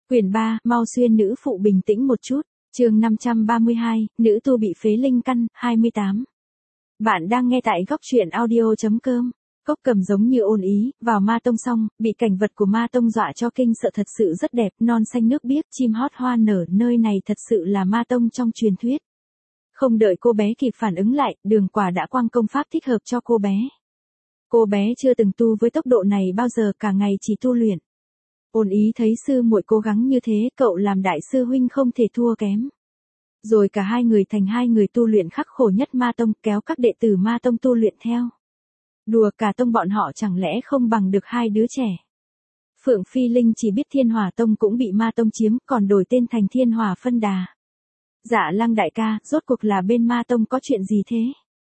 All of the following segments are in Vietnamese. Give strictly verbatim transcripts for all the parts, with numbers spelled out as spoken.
Quyển ba, mau xuyên nữ phụ bình tĩnh một chút. Chương năm trăm ba mươi hai, nữ tu bị phế linh căn, hai mươi tám. Bạn đang nghe tại góc truyện audio chấm com. Cốc Cầm giống như ôn ý, vào ma tông xong, bị cảnh vật của ma tông dọa cho kinh sợ thật sự rất đẹp, non xanh nước biếc, chim hót hoa nở, nơi này thật sự là ma tông trong truyền thuyết. Không đợi cô bé kịp phản ứng lại, Đường Quả đã quăng công pháp thích hợp cho cô bé. Cô bé chưa từng tu với tốc độ này bao giờ, cả ngày chỉ tu luyện. Ôn ý thấy sư muội cố gắng như thế, cậu làm đại sư huynh không thể thua kém. Rồi cả hai người thành hai người tu luyện khắc khổ nhất ma tông, kéo các đệ tử ma tông tu luyện theo. Đùa, cả tông bọn họ chẳng lẽ không bằng được hai đứa trẻ. Phượng Phi Linh chỉ biết Thiên Hỏa Tông cũng bị ma tông chiếm, còn đổi tên thành Thiên Hỏa Phân Đà. Dạ Lăng đại ca, rốt cuộc là bên ma tông có chuyện gì thế?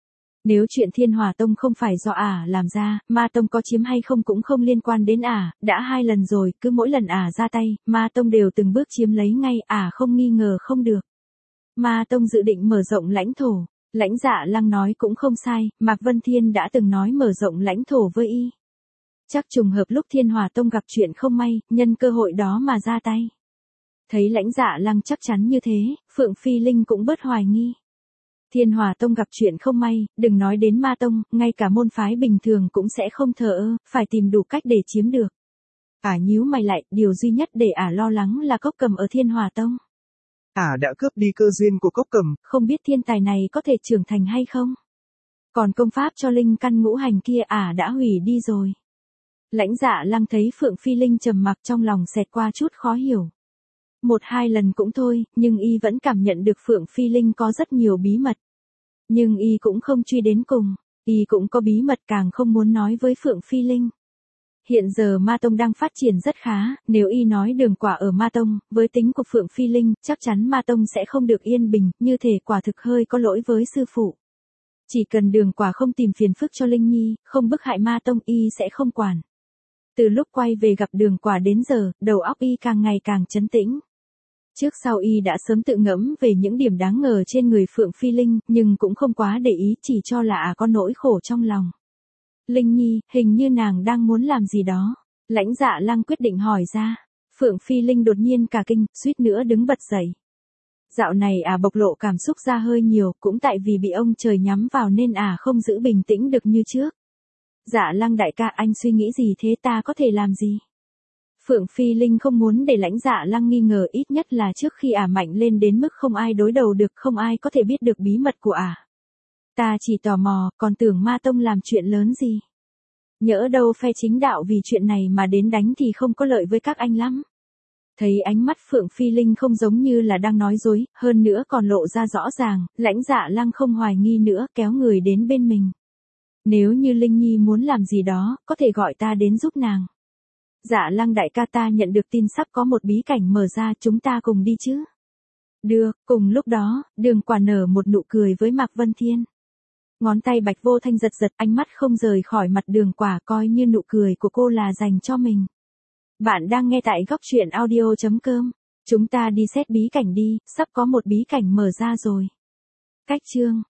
Nếu chuyện Thiên Hỏa Tông không phải do ả làm ra, ma tông có chiếm hay không cũng không liên quan đến ả, đã hai lần rồi, cứ mỗi lần ả ra tay, ma tông đều từng bước chiếm lấy ngay, ả không nghi ngờ không được. Ma tông dự định mở rộng lãnh thổ, Lãnh Dạ Lăng nói cũng không sai, Mạc Vân Thiên đã từng nói mở rộng lãnh thổ với y. Chắc trùng hợp lúc Thiên Hỏa Tông gặp chuyện không may, nhân cơ hội đó mà ra tay. Thấy Lãnh Dạ Lăng chắc chắn như thế, Phượng Phi Linh cũng bớt hoài nghi. Thiên Hỏa Tông gặp chuyện không may, đừng nói đến ma tông, ngay cả môn phái bình thường cũng sẽ không thờ ơ, phải tìm đủ cách để chiếm được. Ả nhíu mày lại, điều duy nhất để ả lo lắng là Cốc Cầm ở Thiên Hỏa Tông. Ả đã cướp đi cơ duyên của Cốc Cầm, không biết thiên tài này có thể trưởng thành hay không. Còn công pháp cho linh căn ngũ hành kia ả đã hủy đi rồi. Lãnh Dạ Lăng thấy Phượng Phi Linh trầm mặc, trong lòng xẹt qua chút khó hiểu. Một hai lần cũng thôi, nhưng y vẫn cảm nhận được Phượng Phi Linh có rất nhiều bí mật. Nhưng y cũng không truy đến cùng, y cũng có bí mật càng không muốn nói với Phượng Phi Linh. Hiện giờ ma tông đang phát triển rất khá, nếu y nói Đường Quả ở ma tông, với tính của Phượng Phi Linh, chắc chắn ma tông sẽ không được yên bình, như thể quả thực hơi có lỗi với sư phụ. Chỉ cần Đường Quả không tìm phiền phức cho Linh Nhi, không bức hại ma tông, y sẽ không quản. Từ lúc quay về gặp Đường Quả đến giờ, đầu óc y càng ngày càng trấn tĩnh. Trước sau y đã sớm tự ngẫm về những điểm đáng ngờ trên người Phượng Phi Linh, nhưng cũng không quá để ý, chỉ cho là à có nỗi khổ trong lòng. Linh Nhi, hình như nàng đang muốn làm gì đó. Lãnh Dạ Lăng quyết định hỏi ra. Phượng Phi Linh đột nhiên cả kinh, suýt nữa đứng bật dậy. Dạo này à bộc lộ cảm xúc ra hơi nhiều, cũng tại vì bị ông trời nhắm vào nên à không giữ bình tĩnh được như trước. Dạ Lăng đại ca, anh suy nghĩ gì thế, ta có thể làm gì? Phượng Phi Linh không muốn để Lãnh Dạ Lăng nghi ngờ, ít nhất là trước khi ả mạnh lên đến mức không ai đối đầu được, không ai có thể biết được bí mật của ả. Ta chỉ tò mò, còn tưởng ma tông làm chuyện lớn gì. Nhỡ đâu phe chính đạo vì chuyện này mà đến đánh thì không có lợi với các anh lắm. Thấy ánh mắt Phượng Phi Linh không giống như là đang nói dối, hơn nữa còn lộ ra rõ ràng, Lãnh Dạ Lăng không hoài nghi nữa, kéo người đến bên mình. Nếu như Linh Nhi muốn làm gì đó, có thể gọi ta đến giúp nàng. Dạ Lăng đại ca, ta nhận được tin sắp có một bí cảnh mở ra, chúng ta cùng đi chứ? Được. Cùng lúc đó, Đường Quả nở một nụ cười với Mạc Vân Thiên. Ngón tay Bạch Vô Thanh giật giật, ánh mắt không rời khỏi mặt Đường Quả, coi như nụ cười của cô là dành cho mình. Bạn đang nghe tại góc truyện audio chấm com. Chúng ta đi xét bí cảnh đi, sắp có một bí cảnh mở ra rồi. Cách chương